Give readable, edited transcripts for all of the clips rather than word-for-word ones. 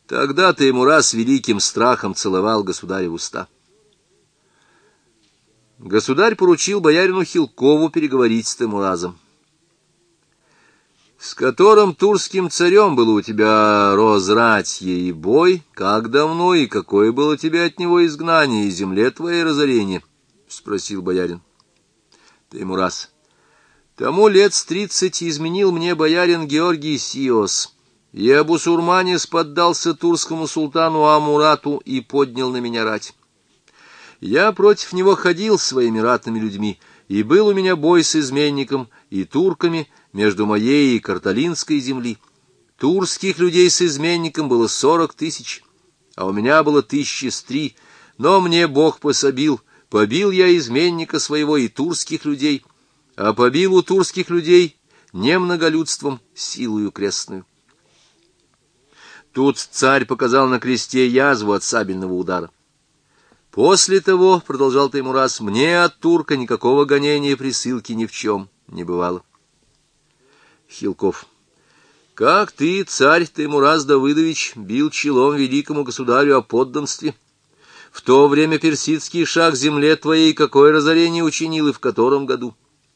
Тогда Теймураз с великим страхом целовал государя в уста. Государь поручил боярину Хилкову переговорить с Теймуразом. «С которым турским царем было у тебя розратье и бой? Как давно и какое было у тебя от него изгнание и земле твоей разорение?» — спросил боярин. Теймураз: «Тому лет с 30 изменил мне боярин Георгий Сиос, и Абусурманис поддался турскому султану Амурату и поднял на меня рать. Я против него ходил своими ратными людьми, и был у меня бой с изменником и турками между моей и Карталинской земли. Турских людей с изменником было 40 000, а у меня было 1003, но мне Бог пособил, побил я изменника своего и турских людей, а побил у турских людей не многолюдством, силою крестную». Тут царь показал на кресте язву от сабельного удара. «После того, — продолжал Теймураз, — мне от турка никакого гонения и присылки ни в чем не бывало». Хилков: «Как ты, царь Теймураз Давыдович, бил челом великому государю о подданстве? В то время персидский шах земле твоей какое разорение учинил и в котором году?»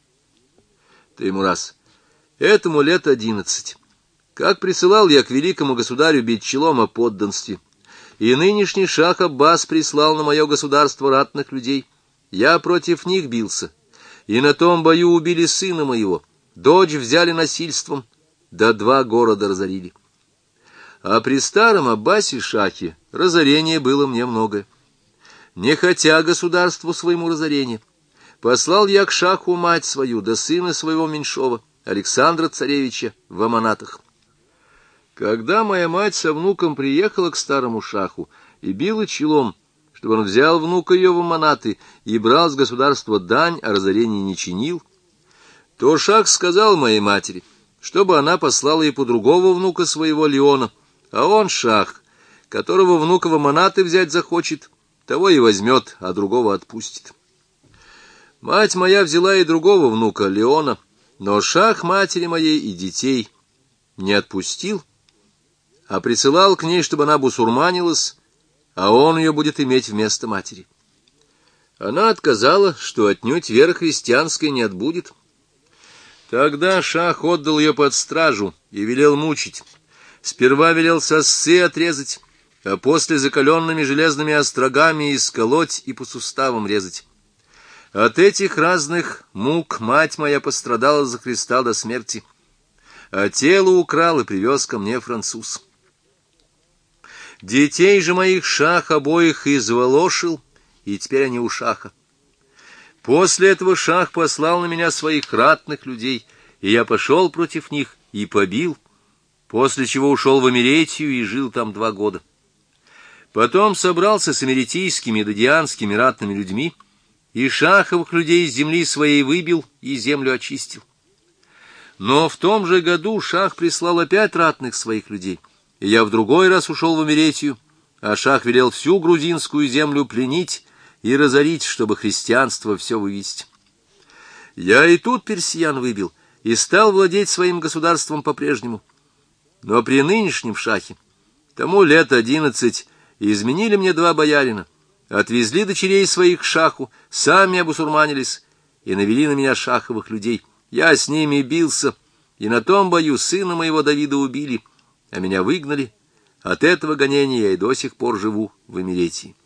Теймураз: «Этому лет 11. Как присылал я к великому государю бить челом о подданстве, и нынешний шах Аббас прислал на мое государство ратных людей. Я против них бился, и на том бою убили сына моего, дочь взяли насильством, да 2 города разорили. А при старом Аббасе шахе разорение было мне многое. Не хотя государству своему разорения, послал я к шаху мать свою, да сына своего меньшого, Александра царевича, в Аманатах. Когда моя мать со внуком приехала к старому шаху и била челом, чтобы он взял внука ее в Аманаты и брал с государства дань, а разорения не чинил, то шах сказал моей матери, чтобы она послала ей по другого внука своего Леона, а он, шах, которого внука в Аманаты взять захочет, того и возьмет, а другого отпустит. Мать моя взяла и другого внука Леона, но шах матери моей и детей не отпустил, а присылал к ней, чтобы она бусурманилась, а он ее будет иметь вместо матери. Она отказала, что отнюдь вера христианская не отбудет. Тогда шах отдал ее под стражу и велел мучить. Сперва велел сосцы отрезать, а после закаленными железными острогами исколоть и по суставам резать. От этих разных мук мать моя пострадала за Христа до смерти, а тело украл и привез ко мне француз. Детей же моих шах обоих изволошил, и теперь они у шаха. После этого шах послал на меня своих ратных людей, и я пошел против них и побил, после чего ушел в Эмеретию и жил там 2 года. Потом собрался с эмеретийскими и додианскими ратными людьми, и шаховых людей из земли своей выбил и землю очистил. Но в том же году шах прислал опять ратных своих людей, и я в другой раз ушел в Эмеретию, а шах велел всю грузинскую землю пленить и разорить, чтобы христианство все вывести. Я и тут персиян выбил, и стал владеть своим государством по-прежнему. Но при нынешнем шахе, тому лет 11, изменили мне 2 боярина, отвезли дочерей своих к шаху, сами обусурманились и навели на меня шаховых людей. Я с ними бился, и на том бою сына моего Давида убили, а меня выгнали. От этого гонения я и до сих пор живу в Эмеретии.